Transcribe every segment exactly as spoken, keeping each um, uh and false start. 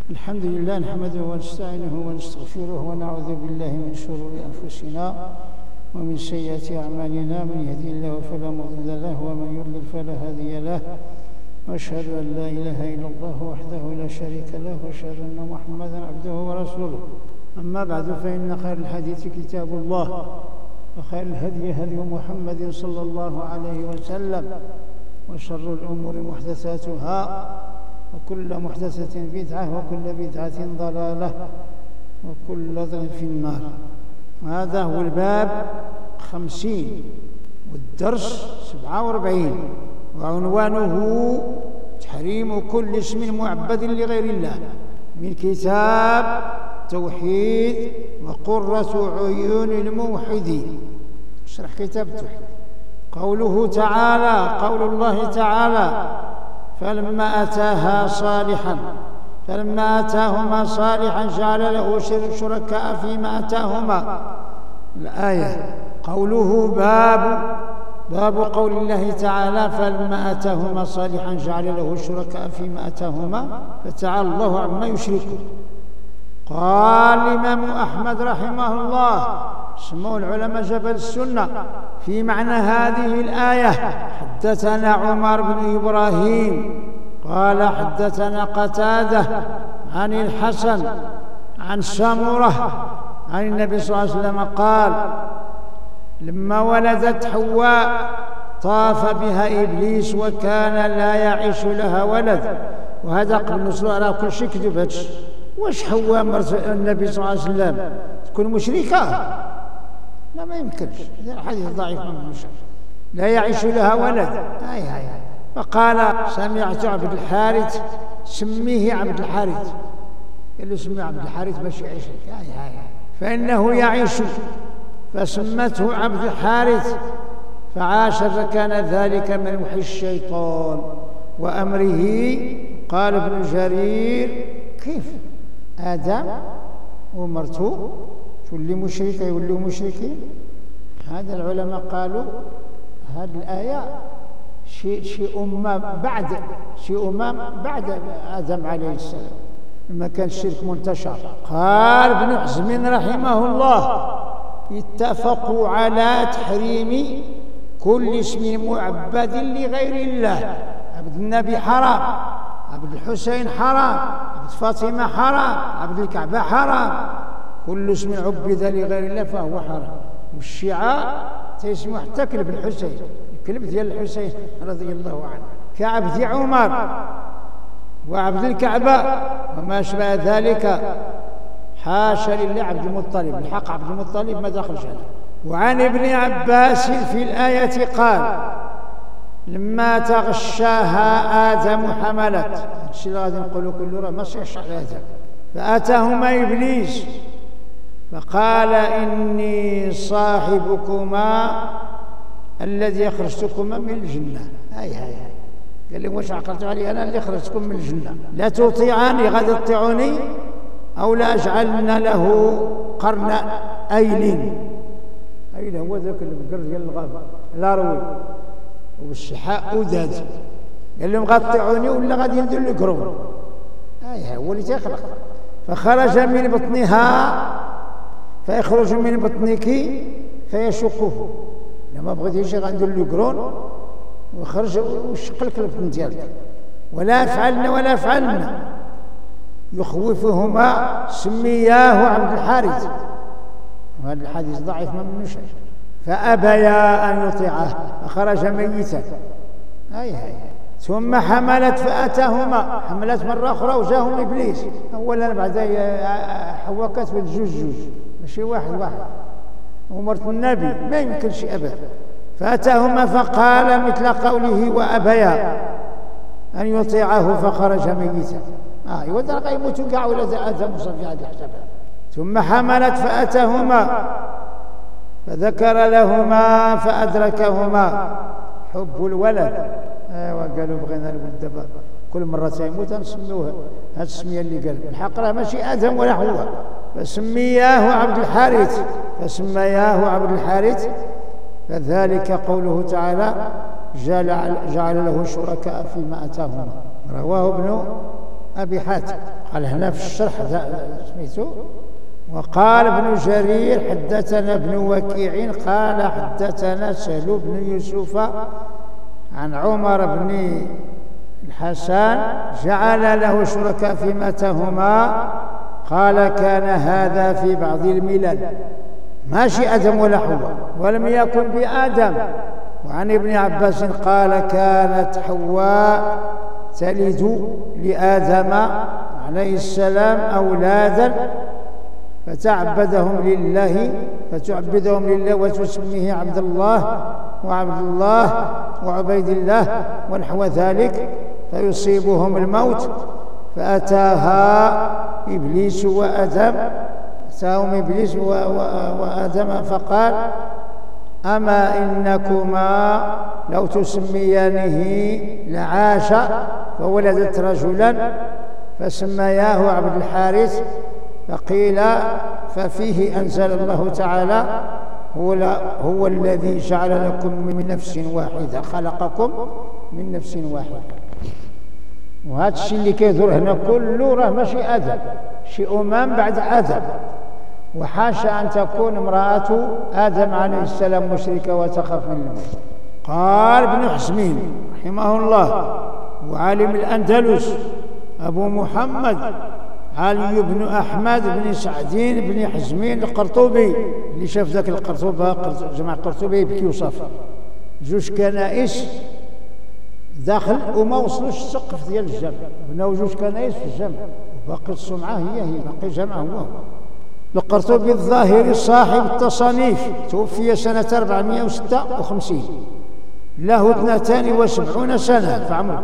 الحمد لله نحمده ونستعينه ونستغفره ونعوذ بالله من شرور أنفسنا ومن سيئات أعمالنا. من يهدي الله فلا مضل له ومن يضلل فلا هادي له، وأشهد أن لا إله إلا الله وحده لا شريك له، وأشهد أن محمدا عبده ورسوله. أما بعد، فإن خير الحديث كتاب الله، وخير الهدي هدي محمد صلى الله عليه وسلم، وشر الأمور محدثاتها، وكل محدثة بدعة، وكل بدعة ضلالة، وكل ضلال في النار. هذا هو الباب خمسين والدرس سبعة وأربعين، وعنوانه تحريم كل اسم معبد لغير الله، من كتاب توحيد وقرة عيون الموحدين. اشرح كتاب التوحيد. قوله تعالى، قول الله تعالى: فلما أتاها صالحا فلما آتاهما صالحا جعل له شركاء فيما آتاهما. الآية. قوله باب باب قول الله تعالى: فلما آتاهما صالحا جعل له شركاء فيما آتاهما، فتعالى الله عما يشركون. قال الإمام أحمد رحمه الله، سموه العلماء جبل السنة، في معنى هذه الآية: حدثنا عمر بن إبراهيم قال حدثنا قتادة عن الحسن عن سمرة عن النبي صلى الله عليه وسلم قال: لما ولدت حواء طاف بها إبليس وكان لا يعيش لها ولد. وهذا قبل نصر على كل شيء كذب. هادشي واش حواء مرت النبي صلى الله عليه وسلم تكون مشركة؟ لا، ما يمكنش، هذا الحديث ضعيف ما منوش. لا يعيش لها ولد. هاي هاي فقال: سمعت عبد الحارث سميه عبد الحارث. قال له: سميه عبد الحارث باش يعيش. هاي هاي فإنه يعيش، فسمته عبد الحارث فعاش، فكان ذلك من وحي الشيطان وأمره. قال ابن جرير: كيف آدم ومرته تولي مشركة يولوا مشركين؟ هذا العلماء قالوا هذه الآية شيء شيء أمة بعد شيء أمم بعد آدم عليه السلام، لما كان الشرك منتشر. قال ابن حزم رحمه الله: اتفقوا على تحريم كل اسم معبد لغير الله. عبد النبي حرام، عبد الحسين حرام، عبد فاطمة حرام، عبد الكعبة حرام. كل اسم عبد لغير الله فهو حرام. والشيعة تسموا حتى كلب الحسين، كلب ديال الحسين رضي الله عنه، كعبد عمر وعبد الكعبة وما شابه ذلك. حاشا لله عبد المطلب، الحق عبد المطلب ما دخلش هذا. وعن ابن عباس في الآية قال: لما تغشاها آدم حملت. هادشي اللي غادي نقولوا كله راه ما صحيحش على آدم. فأتاهما إبليس فقال: إني صاحبكما الذي أخرجتكما من الجنة. هاي هاي هاي قال لي: واش عقلت علي أنا اللي خرجتكم من الجنة؟ لا تطيعاني، غادي تطيعوني، أو لا أجعلن له قرن أيل. أيل هو ذاك البقر ديال الغابة لاروي، والشحاء أوداد. قال لهم: غادي تطيعوني ولا غادي ندير القرون. هاي هاي هو اللي تيخلق. فخرج من بطنها فيخرج من بطنك فيشقه. لما بغيتيش غندير له قرون وخرج وشق لك البطن ديالك. ولا فعلنا ولا فعلنا يخوفهما سمياه عبد الحارث. وهذا الحديث ضعيف ما منوش. فأبيا أن يطيعه فخرج ميتا. هاي هاي ثم حملت فأتاهما، حملت مرة أخرى وجاهم إبليس. أولا بعد حوكت بالجوج جوج، ماشي واحد واحد، ومرت النبي ما يمكنش أبدا. فأتاهما فقال مثل قوله: وأبيا أن يطيعه فخرج ميتا. آه يودر غيموتوا كاع ولا آدم وصفي هذه الحسابات. ثم حملت فأتاهما فذكر لهما فأدركهما حب الولد. ايوا قالوا بغينا الولد دابا كل مره تيموت نسميوه هذه السميه اللي قال. الحق راه ماشي ادم ولا حواء. فسمياه عبد الحارث فسمياه عبد الحارث. فذلك قوله تعالى: جعل, جعل له شركاء فيما اتاهما. رواه ابن أبي حاتم قال هنا في الشرح سميتو. وقال ابن جرير حدثنا ابن وكيع قال حدثنا سهل بن يوسف عن عمر بن الحسن جعل له شركاء في متاهما. قال كان هذا في بعض الملل، ماشي آدم ولا حواء، ولم يكن بآدم. وعن ابن عباس قال كانت حواء تلد لآدم عليه السلام أولادا فتعبدهم لله فتعبدهم لله وتسميه عبد الله وعبد الله وعبيد الله ونحو ذلك، فيصيبهم الموت فأتاها إبليس وآدم أتاهم إبليس وآدم فقال أما إنكما لو تسميانه لعاش، فولدت رجلا فسمياه عبد الحارث. فقيل ففيه أنزل الله تعالى هو, هو الذي جعل لكم من نفس واحدة خلقكم من نفس واحدة. وهذا الشيء اللي كيدور هنا كله راه ماشي آدم، شي أمم بعد آدم. وحاشا أن تكون امرأة آدم عليه السلام مشركة وتخاف من الموت. قال ابن حزم رحمه الله وعالم الأندلس أبو محمد علي بن أحمد بن سعدين بن حزمين القرطبي، اللي شاف ذاك القرطبة جماعة القرطبي يبكي وصافي، جوج كنائس داخل وما وصلوش السقف ديال الجامع، بناو جوج كنائس في الجامع وباقي الصنعة هي هي باقي الجامع هو هو. القرطبي الظاهري صاحب التصانيف توفي سنة أربعمائة وستة وخمسين، له اثنتان وسبعون سنة في عمره.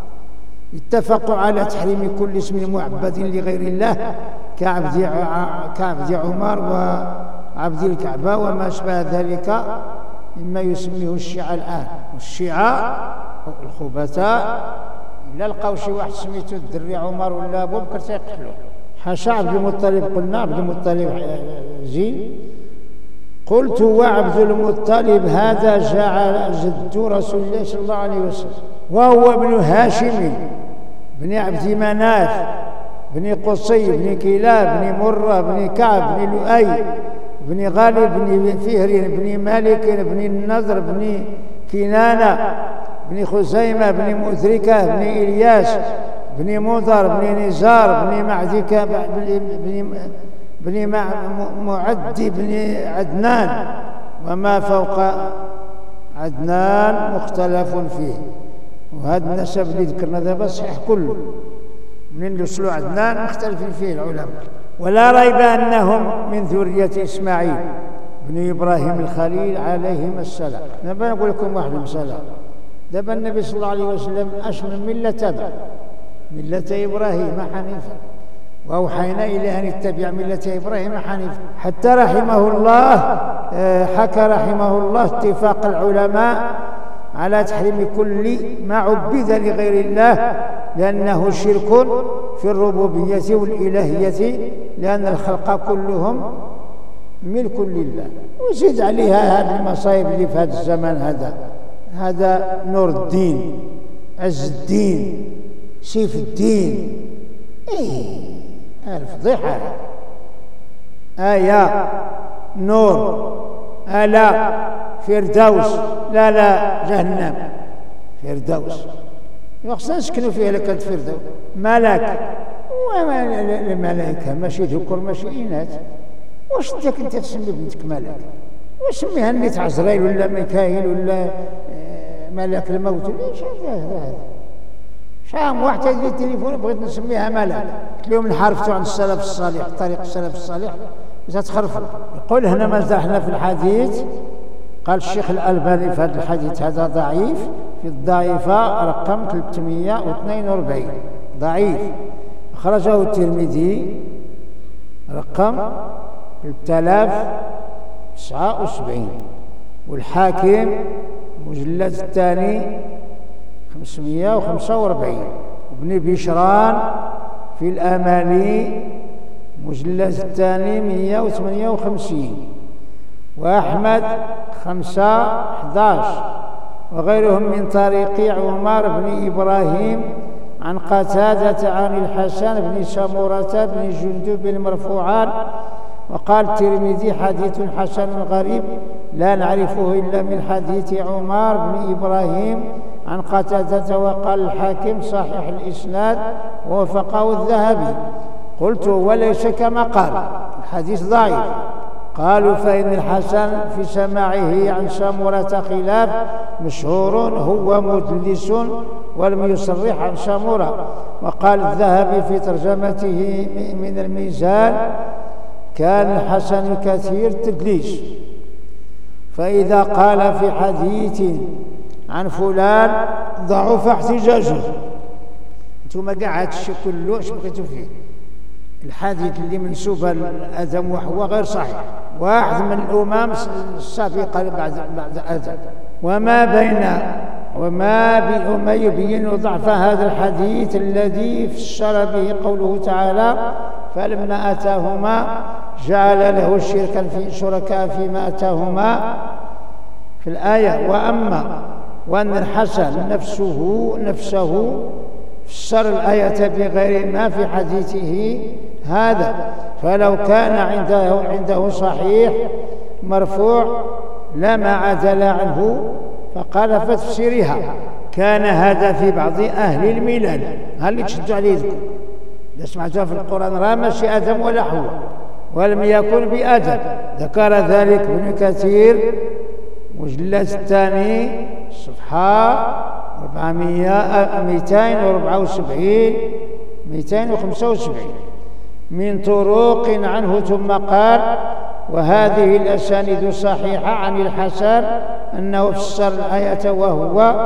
اتفقوا على تحريم كل اسم معبد لغير الله كعبد كعبد عمر وعبد الكعبة وما شابه ذلك مما يسميه الشيعة الآن. والشيعة الخبثاء إلا لقاو شي واحد سميتو الدري عمر ولا أبو بكر تيقتلوه. حاشا عبد المطلب، قلنا عبد المطلب زين. قلت وعبد المطلب هذا جعل جد رسول الله صلى الله عليه وسلم، وهو ابن هاشم بن عبد مناف بن قصي بن كلاب بن مرة بن كعب بن لؤي بن غالب بن فهر بن مالك بن النضر بن كنانة بن خزيمة بن مدركة بن إلياس بن مضر بن نزار بن معدكة بن بن معد بن عدنان، وما فوق عدنان مختلف فيه. وهذا النسب اللي ذكرنا دابا صحيح كله، من وصلوا عدنان مختلفين فيه العلماء. ولا ريب أنهم من ذرية إسماعيل بن إبراهيم الخليل عليهما السلام. دابا نقول لكم واحد المسألة، دابا النبي صلى الله عليه وسلم أش من ملة تبع ملة إبراهيم حنيفا، وأوحينا إليه أن اتبع ملة إبراهيم حنيفا، حتى رحمه الله حكى رحمه الله اتفاق العلماء على تحريم كل ما عبد لغير الله لأنه شرك في الربوبية والإلهية، لأن الخلق كلهم ملك لله. وزيد عليها هذه المصايب اللي في هذا الزمان هذا هذا نور الدين، عز الدين، سيف الدين. ايه الفضيحة. آية نور آلا فردوس، لا لا جهنم فردوس، خصنا نسكنوا فيها لكانت فردوس. ملك الملائكة ماشي ذكر ماشي إناث. واش انت كنت تسمي بنتك ملك؟ وسميها نيت عزرائيل ولا ميكائيل ولا ملك الموت؟ ليش هذا هذا شام واحد يدير التليفون بغيت نسميها ملك، قلت لهم انحرفتوا عن السلف الصالح، طريق السلف الصالح تتخرفوا. يقول هنا ما زحنا في الحديث، قال الشيخ الألباني في هذا الحديث هذا ضعيف، في الضعيفة رقم ثلاثمائة واثنين وأربعين ضعيف، أخرجه الترمذي رقم ثلاثة آلاف وتسعة وسبعين، والحاكم المجلد الثاني خمسمائة وخمسة وأربعين، وابن بشران في الأماني المجلد الثاني مائة وثمانية وخمسين، وأحمد خمسة أحد عشر، وغيرهم من طريق عمر بن إبراهيم عن قتادة عن الحسن بن سمرة بن جندب مرفوعا. وقال الترمذي حديث حسن غريب لا نعرفه إلا من حديث عمر بن إبراهيم عن قتادة. وقال الحاكم صحيح الإسناد ووفقه الذهبي. قلت وليس كما قال، الحديث ضعيف. قالوا فإن الحسن في سماعه عن سمرة خلاف مشهور هو مدلس ولم يصرح عن سمرة. وقال الذهبي في ترجمته من الميزان كان الحسن كثير تدليس، فإذا قال في حديث عن فلان ضعف احتجاجه. انتم كاع هذا الشيء كله اش بغيتوا فيه؟ الحديث اللي منسوب لآدم وحواء غير صحيح، واحد من الأمم السابقة بعد بعد آدم. وما بين وما بما يبين ضعف هذا الحديث الذي فسر به قوله تعالى فلما آتاهما جعل له شركا في شركاء فيما آتاهما في الآية. وأما وأن الحسن نفسه نفسه فسر الآية بغير ما في حديثه هذا، فلو كان عنده عنده صحيح مرفوع لما عدل عنه فقال في تفسيرها. كان هذا في بعض أهل الملل، هل اللي تشدوا عليه ذكر إذا سمعتها في القرآن راه ماشي آدم ولا حواء ولم يكن بآدم. ذكر ذلك ابن كثير مجلد الثاني صفحة أربعمائة مئتين وأربعة وسبعين مئتين وخمسة وسبعين من طرق عنه. ثم قال وهذه الأسانيد صحيحة عن الحسن أنه فسر الآية وهو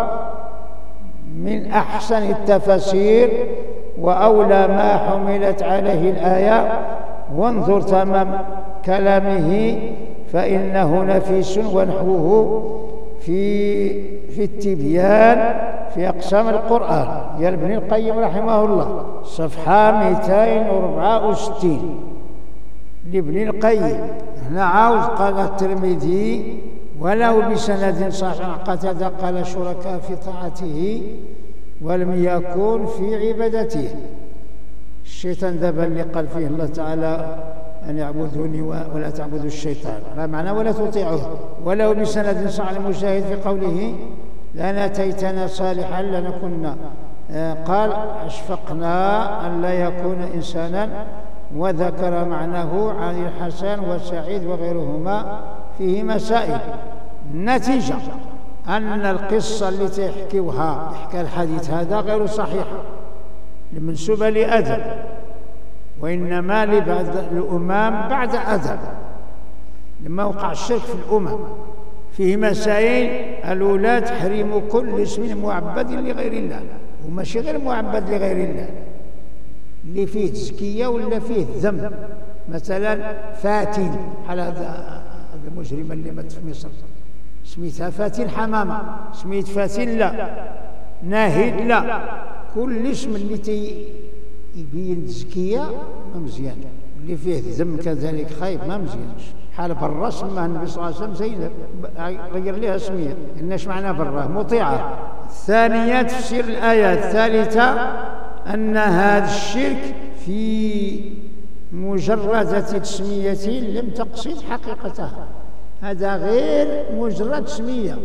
من أحسن التفاسير وأولى ما حملت عليه الآية. وانظر تمام كلامه فإنه نفيس ونحوه في في التبيان في أقسام القرآن يا ابن القيم رحمه الله صفحة مئتين وأربعة وستين لابن القيم. هنا عاوز قال الترمذي ولو بسند صحيح قتادة قال شركاء في طاعته ولم يكن في عبادته. الشيطان دابا اللي قال فيه الله تعالى أن يعبدوني ولا تعبدوا الشيطان، ما معنى ولا تطيعوه. ولو بسند صحيح المشاهد في قوله لأن أتيتنا صالحا لنكن قال أشفقنا أن لا يكون إنسانا. وذكر معناه عن الحسن وسعيد وغيرهما فيه مسائل. النتيجة أن القصة التي يحكيوها يحكى الحديث هذا غير صحيحة المنسوبة لآدم، وإنما لبعض الأمم بعد آدم لما وقع الشرك في الأمم. فيه مسائل الأولى تحريم كل اسم معبد لغير الله، وماشي غير معبد لغير الله اللي فيه تزكية ولا فيه ذنب، مثلا فاتن على هذا المجرمة اللي مات في مصر سميتها فاتن حمامة، سميت فاتن لا، ناهد لا، كل اسم اللي تي يبين تزكية ما مزيان، اللي فيه ذم كذلك خايب ما مزيانش. حال برا سماها النبي صلى الله عليه وسلم زينب غير لها سمية، إناش معنى برا مطيعة. الثانية تفسير الآية. الثالثة أن هذا الشرك في مجرد تسمية لم تقصد حقيقتها، هذا غير مجرد تسمية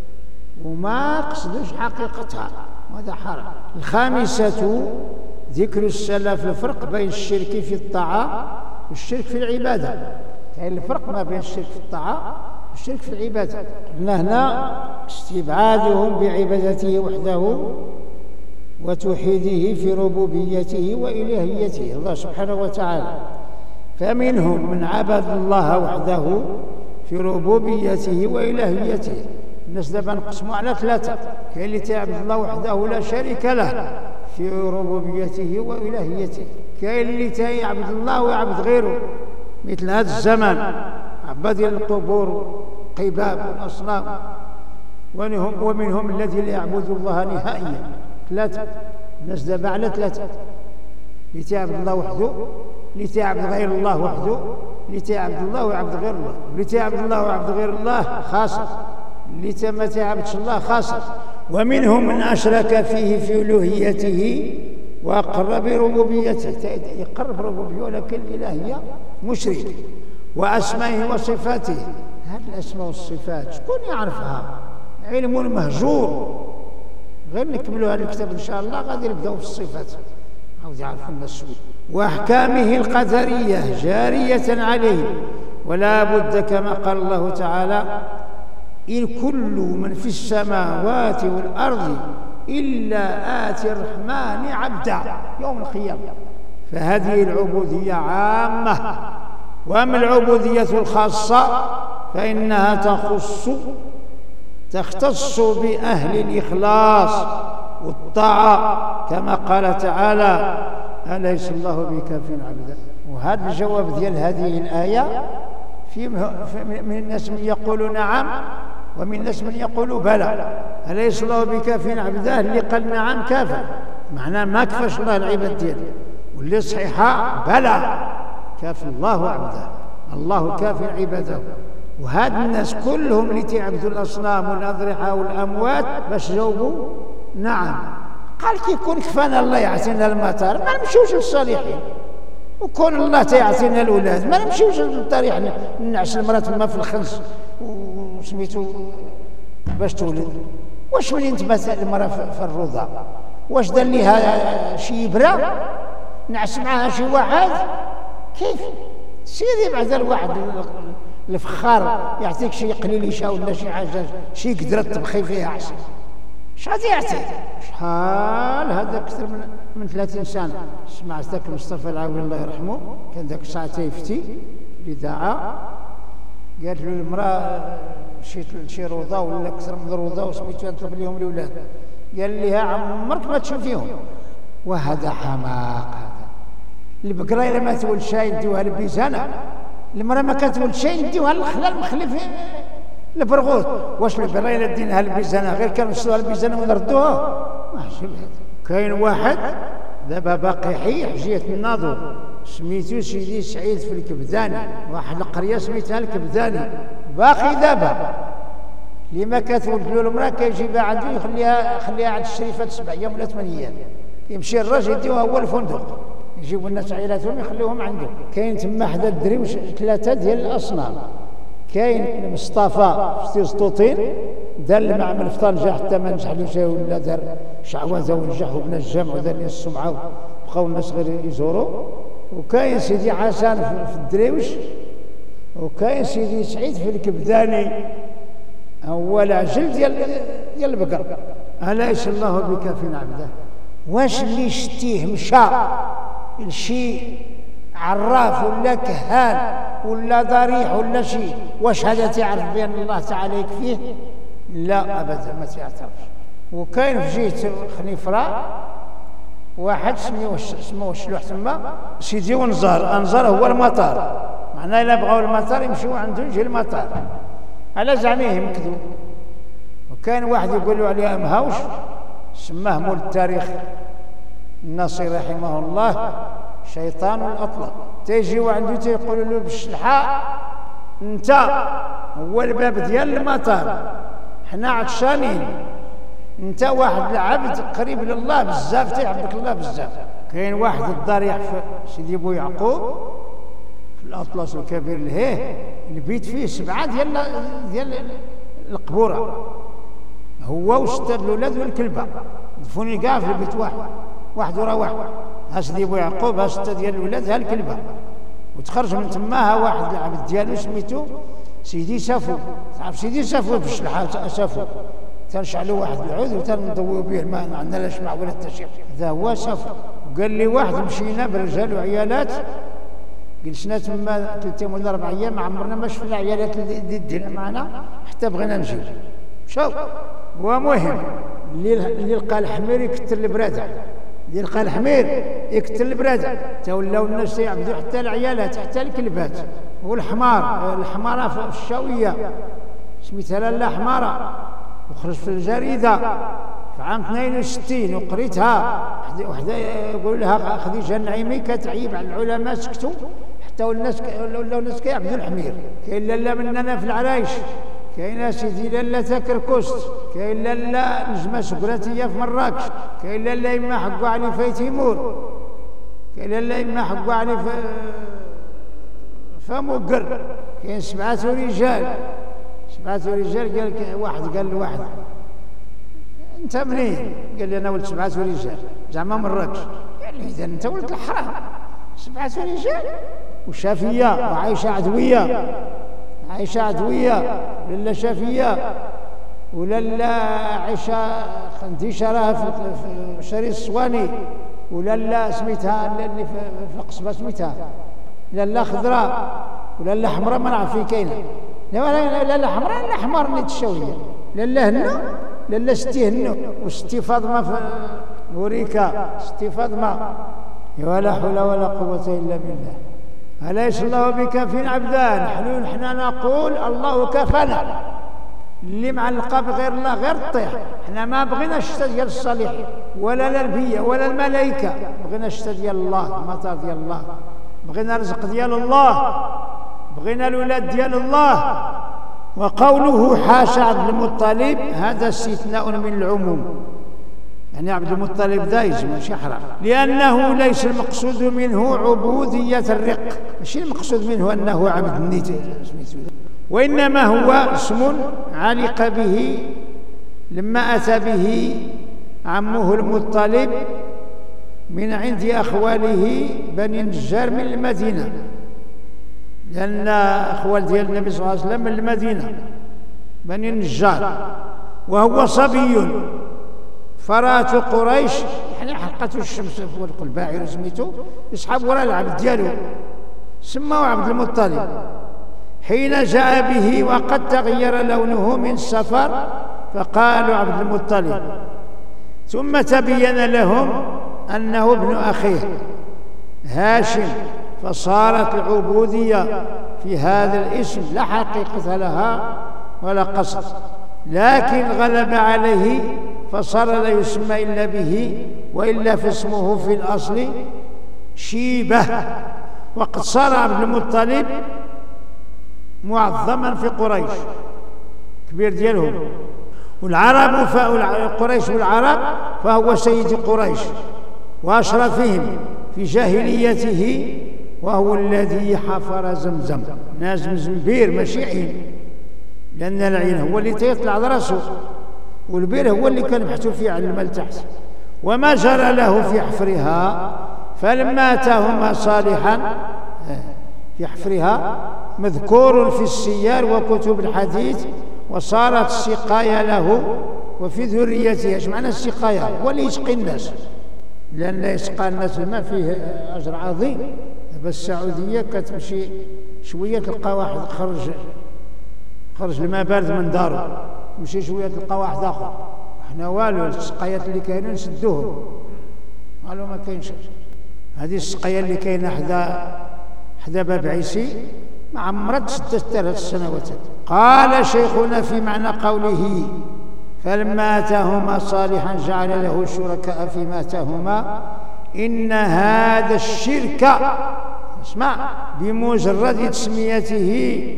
وما قصدوش حقيقتها، وهذا حرام. الخامسة ذكر السلف الفرق بين الشرك في الطاعة والشرك في العبادة. كاين الفرق ما بين الشرك في الطاعة والشرك في العبادة. قلنا هنا استبعادهم بعبادته وحده وتوحيده في ربوبيته وإلهيته الله سبحانه وتعالى. فمنهم من عبد الله وحده في ربوبيته وإلهيته. الناس دابا نقسموا على ثلاثة، كاين اللي تعبد الله وحده لا شريك له في ربوبيته وإلهيته، كاين اللي يعبد الله ويعبد غيره مثل هذا الزمان عباد القبور قباب والأصنام. ومنهم الذي لا يعبد الله نهائيا. ثلاثة الناس دابا على ثلاثة، اللي تعبد الله وحده، اللي تعبد غير الله وحده، اللي تعبد الله ويعبد غير الله. اللي تعبد الله ويعبد غير الله خاسر، اللي ما تعبدش الله خاسر. ومنهم من أشرك فيه في ألوهيته وأقر بربوبيته، يقر بربوبيته ولكن الإلهية مشرك، وأسمائه وصفاته. هذه الأسماء والصفات شكون يعرفها؟ علم مهجور. غير نكملوا هذا الكتاب إن شاء الله غادي نبداو في الصفات عاود يعرفوا الناس شويه. وأحكامه القدرية جارية عليه، ولا بد كما قال الله تعالى: إن كل من في السماوات والأرض إلا آتي الرحمن عبدا يوم القيامة. فهذه العبودية عامة. وأما العبودية الخاصة فإنها تخص تختص بأهل الإخلاص والطاعة، كما قال تعالى: أليس الله بكاف عبدا. وهذا الجواب ديال هذه الآية في من الناس من يقول نعم، ومن الناس من يقول بلى. أليس الله بكاف عبده اللي قال نعم كافى، معناه ما كفاش الله العباد ديالو. واللي صحيحة بلى، كاف الله عبده، الله كاف عباده. وهاد الناس كلهم اللي تيعبدوا الأصنام والأضرحة والأموات باش جاوبوا نعم. قال كي يكون كفانا الله يعطينا المطر ما نمشيوش للصالحين، وكون الله تيعطينا الأولاد ما نمشيوش للطريح نعس المرأة تما في الخنس وسميتو باش تولد. واش منين تبات المرأة في الرضا؟ واش دار ليها شي إبرة نعس معاها شي واحد؟ كيف؟ سيري بعد الواحد الفخار يعطيك شي قليليشة ولا شي حاجة شي قدرة تبخي فيها أحسن. اش غادي يعطيك؟ شحال هذا أكثر من من ثلاثين سنة. سمعت ذاك مصطفى العاوي الله يرحمه كان ذاك الساعة تيفتي الإذاعة، قالت له المرأة مشيت لشي روضة ولا أكثر من روضة وسميتو نطلب لهم الأولاد، قال لها عمرك ما تشوفيهم. وهذا حماق. هذا البقرة إلا ما تولد شاي نديوها للبيزانة، المرأة ما كتولد شاي نديوها للخلال مخلي في البرغوث. واش البقرة إلا ديناها للبيزانة غير كنوصلوها للبيزانة ونردوها؟ ما عجب هذا. كاين واحد دابا باقي حي حجية الناظور سميتو سيدي سعيد في الكبداني، واحد القرية سميتها الكبداني، باقي دابا. اللي ما كتولد له المرأة كيجيبها عنده يخليها يخليها عند الشريفة سبع أيام ولا ثمان أيام، يمشي الراجل يديوها هو الفندق، يجيبوا الناس عائلاتهم يخليوهم عنده. كاين تما حدا الدريوش ثلاثة ديال الأصنام. كاين مصطفى في تيزطوطين دار المعمل في طنجة حتى ما نجحلوش ولا دار شعوذة ونجح وبنى الجامع ودار لي السمعة وبقاو الناس غير يزوروا. وكاين سيدي حسن في الدريوش، وكاين سيدي سعيد في الكبداني، هو العجل ديال ديال البقر. أليس الله بكاف عبده. واش اللي شتيه مشى لشي عراف ولا كهان ولا ضريح ولا شي، واش هذا تعرف بأن الله تعالى يكفيه؟ لا أبدا ما تعرفش. وكاين في جهة خنيفرة واحد سميوه سموه الشلوح تما سيدي ونزار. أنزار هو المطار، معناه إلا بغاو المطار يمشيو عنده يجي المطار على زعمهم كذو. وكاين واحد يقول له عليه مهاوش سماه مول التاريخ الناصري رحمه الله شيطان الأطلق. تيجيو عنده تيقولوا له بالشلحة انت هو الباب ديال المطار، حنا عطشانين، انت واحد العبد قريب لله بزاف تيعبدك الله بزاف. كاين واحد الضريح في سيدي بو يعقوب في الأطلس الكبير لهيه البيت فيه سبعة ديال ديال القبورة، هو وستة الأولاد والكلبة دفوني كاع في البيت واحد واحد ورا واحد. ها سيدي بو يعقوب ها ستة ديال الأولاد ها الكلبة. وتخرج من تما ها واحد العبد ديالو سميتو سيدي سافو. تعرف سيدي سافو في الشلحة سافو تنشعلوا واحد العود وتنضويو به الماء، ما عندنا لا شمع ولا التشيع، هذا هو سافو. وقال لي واحد مشينا برجال وعيالات جلسنا تما ثلاث ايام ولا اربع ايام ما عمرنا ما شفنا عيالات اللي دينا معنا حتى بغينا نجي. شوف هو مهم اللي اللي لقى الحمير يكثر البراده، اللي لقى الحمير يكثر البراده. تولاو الناس يعبدوا حتى العيالات حتى الكلبات. والحمار الحماره في الشاويه سميتها لاله حماره، وخرج في الجريده في عام اثنين وستين وقريتها. وحده يقول لها خديجه النعيمي كتعيب على العلماء سكتوا حتى والناس ولاو الناس كيعبدوا الحمير. كاين لاله مننا في العرايش كاين سيدي لاله كركست، كاين لاله نجمه سكراتيه في مراكش، كاين لاله يما حقو علي في تيمور، كاين لاله يما حقو علي في فمقر، كاين سبعه رجال، سبعه رجال. قال واحد قال لواحد انت منين؟ قال لي انا ولد سبعه رجال زعما مراكش. قال لي اذا انت ولد الحرام، سبعه رجال وشافيه وعايشه عدويه، عايشه عدويه لاله شافيه ولاله عيشه خنديشه راها في شريط الصواني، ولاله سميتها اللي في القصبه سميتها لاله خضراء ولاله حمراء ما نعرف فين كاينه. لا لاله حمراء لا حمار نيت الشاويه، لاله هنو لاله ستي هنو وستي فاطمه في وريكا، ستي فاطمه. ولا حول ولا قوه الا بالله. أليس الله بكاف عبدا؟ نحن نحن نقول الله كفانا. اللي معلقه بغير الله غير تطيح. احنا ما بغيناش الشتا ديال الصالحين ولا الانبياء ولا الملائكه، بغينا الشتا ديال الله، المطر ديال الله، بغينا الرزق ديال الله، بغينا الولاد ديال الله. وقوله حاشا عبد المطلب هذا استثناء من العموم، يعني عبد المطلب دايز ماشي حرام، لأنه ليس المقصود منه عبودية الرق، ماشي المقصود منه أنه عبد النيت، وإنما هو اسم علق به لما أتى به عمه المطلب من عند أخواله بني النجار من المدينة، لأن أخوال ديال النبي صلى الله عليه وسلم من المدينة بني النجار، وهو صبي. فرات قريش يعني حلقته الشمس فوق الباعر سميتو يسحب وراء العبد ديالو سماه عبد المطلب، حين جاء به وقد تغير لونه من السفر فقالوا عبد المطلب، ثم تبين لهم أنه ابن أخيه هاشم، فصارت العبودية في هذا الاسم لا حقيقة لها ولا قصد، لكن غلب عليه فصار لا يسمى إلا به، وإلا فاسمه في الأصل شيبة. وقد صار عبد المطلب معظما في قريش، كبير ديالهم، والعرب قريش والعرب فهو سيد قريش وأشرفهم في جاهليته، وهو الذي حفر زمزم. ناس زمزم بير ماشي عين، لأن العين هو اللي تيطلع على راسه، والبير هو اللي كان محتوى فيه على الماء تحت. وما جرى له في حفرها، فلما أتاهما صالحا في حفرها مذكور في السيار وكتب الحديث، وصارت السقاية له وفي ذريته. ايش معنى السقاية؟ هو اللي يسقي الناس، لأن يسقى الناس الماء فيه أجر عظيم. بس السعودية كتمشي شوية تلقى واحد خرج خرج الماء بارد من داره، تمشي شوية تلقى واحد آخر. احنا والو السقايات اللي كاينين نسدوهم، قالوا ما كاينش. هذه السقاية اللي كاينة حدا حدا باب عيسي ما عمرها تسدت ثلاث سنوات. قال شيخنا في معنى قوله فلما آتاهما صالحا جعل له شركاء فيما آتاهما، إن هذا الشرك اسمع بمجرد تسميته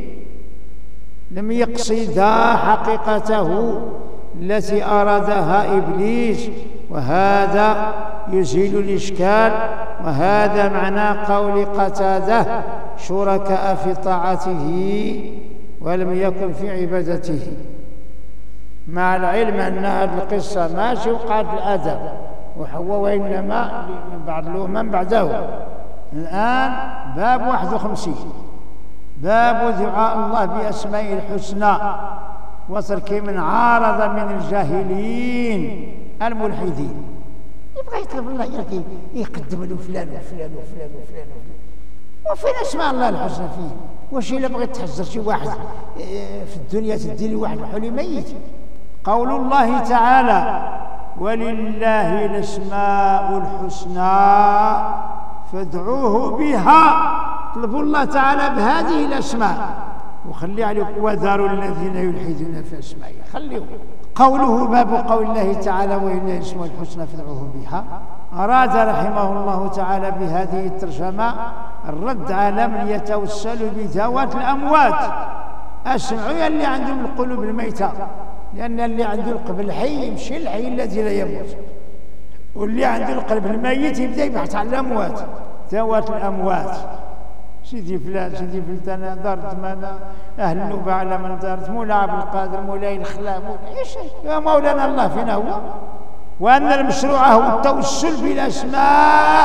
لم يقصدا حقيقته التي أرادها إبليس، وهذا يزيل الإشكال. وهذا معنى قول قتادة شركاء في طاعته ولم يكن في عبادته، مع العلم أن هذه القصة ماشي وقعت في آدم وحواء، وإنما من بعد الأمم بعده. الآن باب واحد وخمسين، باب دعاء الله بأسمائه الحسنى وترك من عارض من الجاهلين الملحدين. يبغى يطلب الله يقدم له فلان وفلان وفلان وفلان وفين اسماء الله الحسنى فيه؟ واش الا بغيت تحزر شي واحد في الدنيا تدي له واحد بحال ميت؟ قول الله تعالى ولله الاسماء الحسنى فادعوه بها. طلبوا الله تعالى بهذه الاسماء وخلي عليك وذروا الذين يلحدون في اسمائه، خليهم. قوله باب قول الله تعالى ولله الاسماء الحسنى فادعوه بها، أراد رحمه الله تعالى بهذه الترجمة الرد على من يتوسل بذوات الأموات أسمعوا اللي عندهم القلوب الميتة، لأن اللي عنده القلب الحي يمشي الحي الذي لا يموت، واللي عنده القلب الميت يبدأ يبحث عن الأموات، ذوات الأموات. سيدي فلان سيدي فلان أنا دارت مانا أهل النوبة على من دارت، مولا عبد القادر، مولاي الخلا، مولاي إيش يا مولانا الله فينا هو. وأن المشروع هو التوسل بالأسماء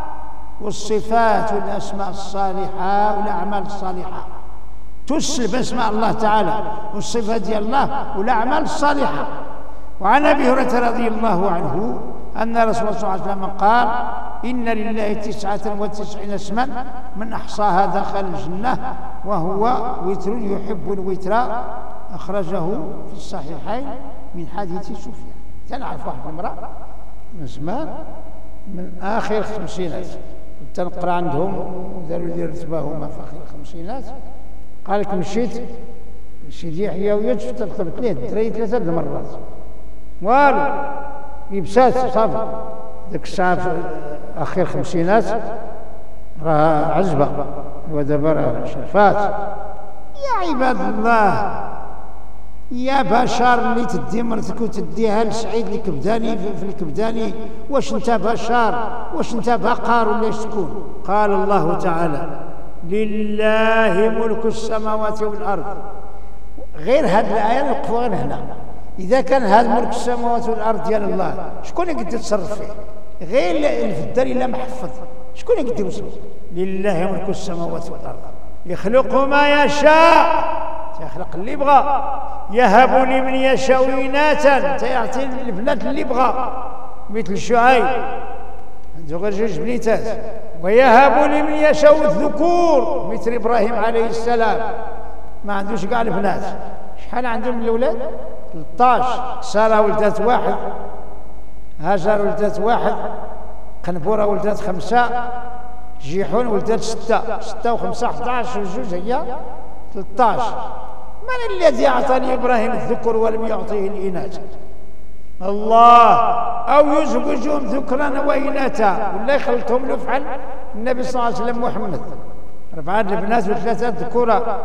والصفات والأسماء الصالحة والأعمال الصالحة، تسل باسماء الله تعالى والصفات ديال الله والأعمال الصالحة. وعن أبي هريرة رضي الله عنه أن رسول الله صلى الله عليه وسلم قال: إن لله تسعة وتسعين اسما من أحصاها دخل الجنة وهو وتر يحب الوتر، أخرجه في الصحيحين من حديث سفيان. تنعرف واحد المرأة من زمان من آخر الخمسينات، تنقرأ عندهم وداروا لي رتبة هما في آخر الخمسينات. قال لك مشيت سيدي يحيى ويوسف ترتبط ليه الدراري ثلاثة المرات والو يبسات صافي. ذاك الساعة في آخر الخمسينات راه عزبة ودابا راه شرفات. يا عباد الله، يا بشر اللي تدي مرتك وتديها لسعيد الكبداني في الكبداني، واش انت بشر؟ واش انت بقر ولا اش تكون؟ قال الله تعالى: لله ملك السماوات والأرض. غير هذه الآية نوقفوا غير هنا. إذا كان هذا ملك السماوات والأرض ديال الله، شكون يقدر يتصرف فيه؟ غير في الدار إلا محفظ، شكون يقدر يوصل؟ لله ملك السماوات والأرض يخلق ما يشاء، يخلق اللي بغى، يهب لمن يشاء إناثا، تيعطي البنات اللي بغى مثل شعيب عنده غير جوج بنيتات، ويهب لمن يشاء الذكور مثل إبراهيم عليه السلام ما عندوش كاع البنات. شحال عندهم من الأولاد؟ ثلاثة عشر. سارة ولدت واحد، هاجر ولدت واحد، قنبورة ولدت خمسة، جيحون ولدت ستة، ستة وخمسة أحد عشر وجوج هي ثلاثة عشر. من الذي أعطاني إبراهيم الذكر ولم يعطيه الإناث؟ الله. أو يزوجهم ذكرا وإناثا، ولا يخلطهم له فحال النبي صلى الله عليه وسلم محمد، أربعة البنات وثلاثة ذكورا،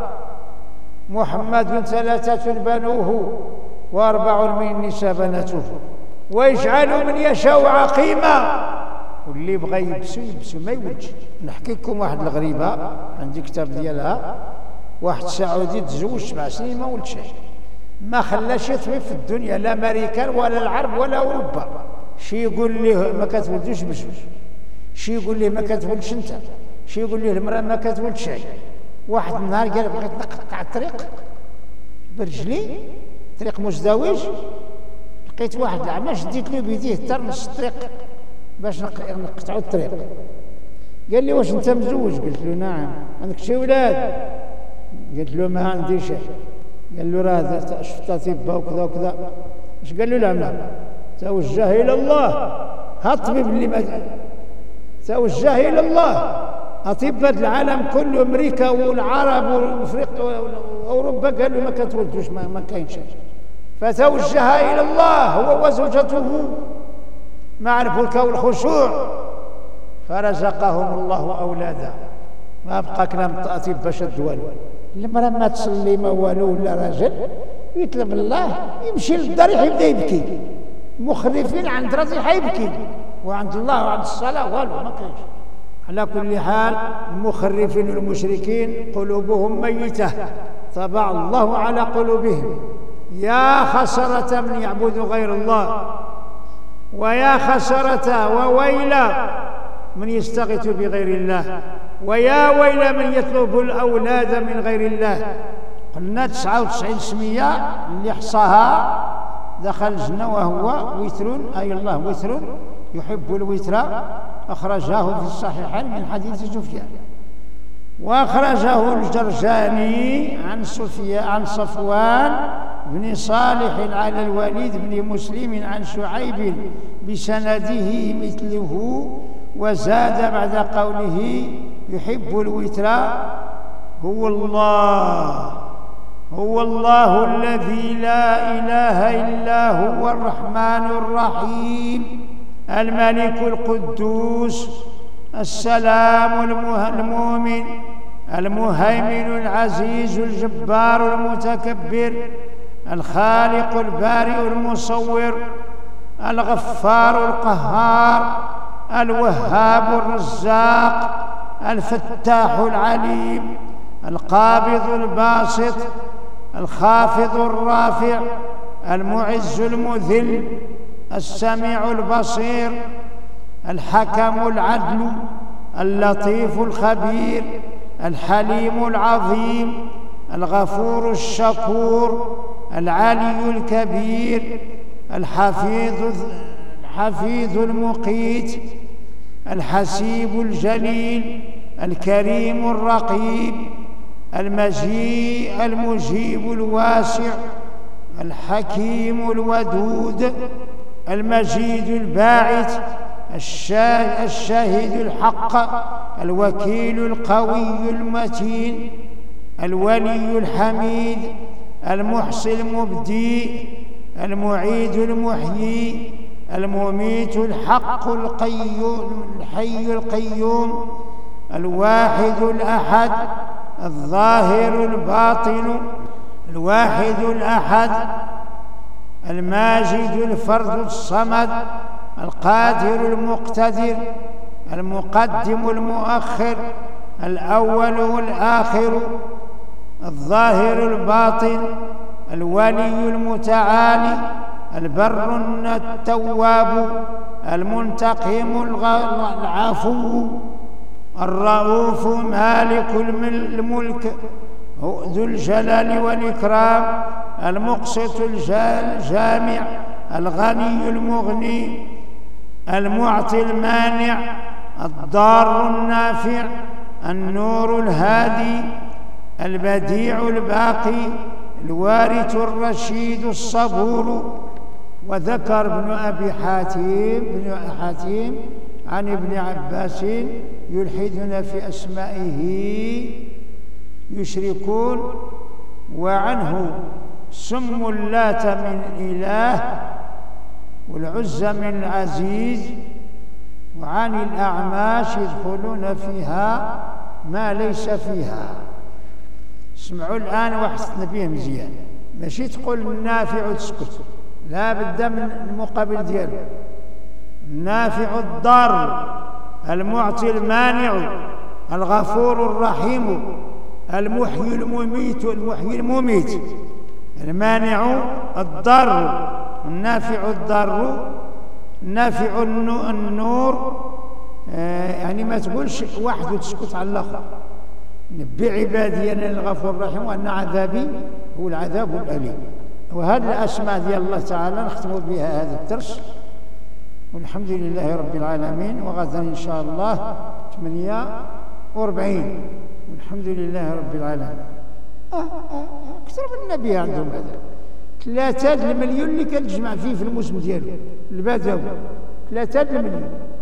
محمد ثلاثة بنوه وأربع من النساء بناته، ويجعل من يشاء عقيما، واللي بغى يبسو يبسو ما يولدش. نحكي لكم واحد الغريبة، عندي كتاب ديالها، واحد سعودي تزوج سبع سنين ما ولد شيء، ما خلاش طبيب في الدنيا، لا امريكان ولا العرب ولا اوروبا. شي يقول ليه ما كتولدوش بجوج، شي يقول ليه ما كتولدش انت، شي يقول ليه المراه ما كتولد شيء. واحد النهار قال بغيت نقطع الطريق برجلي، طريق مزدوج، لقيت واحد العمى شديت له بيديه حتى نص الطريق باش نقطعوا الطريق. قال لي: واش انت مزوج؟ قلت له: نعم. عندك شي ولاد؟ قلت له: ما عندي شيء. قال له: راه شفت اطباء وكذا وكذا. اش قال له العمى؟ توجه الى الله. ها الطبيب اللي ما توجه الى الله. اطباء العالم كله، امريكا والعرب وافريقيا واوروبا قالوا ما كتولدوش، ما, ما كاين شيء. فتوجه الى الله هو وزوجته مع البكاء والخشوع، فرزقهم الله اولادا. ما بقى كلام اطباء شد والو. المرأة ما تصلي ما والو ولا راجل يطلب الله يمشي للدار يبدا يبكي، مخرفين عند راسي حيبكي، وعند الله وعند الصلاة والو ما كاينش. على كل حال المخرفين والمشركين قلوبهم ميتة، طبع الله على قلوبهم. يا خسرة من يعبد غير الله، ويا خسرة وويلا من يستغيث بغير الله، ويا ويل من يطلب الأولاد من غير الله. قلنا تسعة وتسعين سمية اللي حصاها دخل الجنة وهو وتر، أي الله وتر يحب الوتر، أخرجاه في الصحيحين من حديث سفيان. وأخرجه الجرجاني عن سفيان عن صفوان بن صالح على الوليد بن مسلم عن شعيب بسنده مثله، وزاد بعد قوله يحب الوتر: هو الله هو الله الذي لا إله إلا هو الرحمن الرحيم الملك القدوس السلام المؤمن المهيمن العزيز الجبار المتكبر، الخالق البارئ المصور، الغفار القهار، الوهاب الرزاق، الفتاح العليم، القابض الباسط، الخافض الرافع، المعز المذل، السميع البصير، الحكم العدل، اللطيف الخبير، الحليم العظيم، الغفور الشكور، العلي الكبير، الحفيظ الحفيظ المقيت، الحسيب الجليل، الكريم الرقيب، المجيء المجيب الواسع، الحكيم الودود، المجيد الباعث، الشاهد الحق، الوكيل القوي المتين، الولي الحميد، المحصي المبدي، المعيد المحيي، المميت الحق القيوم الحي القيوم، الواحد الأحد، الظاهر الباطن، الواحد الأحد، الماجد الفرد الصمد، القادر المقتدر، المقدم المؤخر، الأول والآخر، الظاهر الباطن، الولي المتعالي، البر التواب، المنتقم العفو، الرؤوف مالك الملك ذو الجلال والإكرام، المقسط الجامع، الغني المغني، المعطي المانع، الضار النافع، النور الهادي، البديع الباقي، الوارث الرشيد الصبور. وذكر ابن أبي حاتم ابن حاتم عن ابن عباس يلحدون في أسمائه يشركون، وعنه سموا اللات من إله والعزى من العزيز، وعن الأعماش يدخلون فيها ما ليس فيها. اسمعوا الآن واحسن به مزيان، ماشي تقول النافع وتسكت، لا بد من المقابل ديالو. النافع الضار، المعطي المانع، الغفور الرحيم، المحيي المميت المحيي المميت، المانع الضر، النافع الضر، النافع النور. آه يعني ما تقولش واحد وتسكت على الاخر. نبي عبادي انا الغفور الرحيم وان عذابي هو العذاب الاليم. وهذه الاسماء ديال الله تعالى نختم بها هذا الدرس، والحمد لله رب العالمين. وغدا ان شاء الله ثمانية وأربعين، والحمد لله رب العالمين. آه آه اكثر من النبي عندهم هذا ثلاثة المليون اللي كتجمع فيه في الموسم ديالو البدوي، ثلاثة المليون.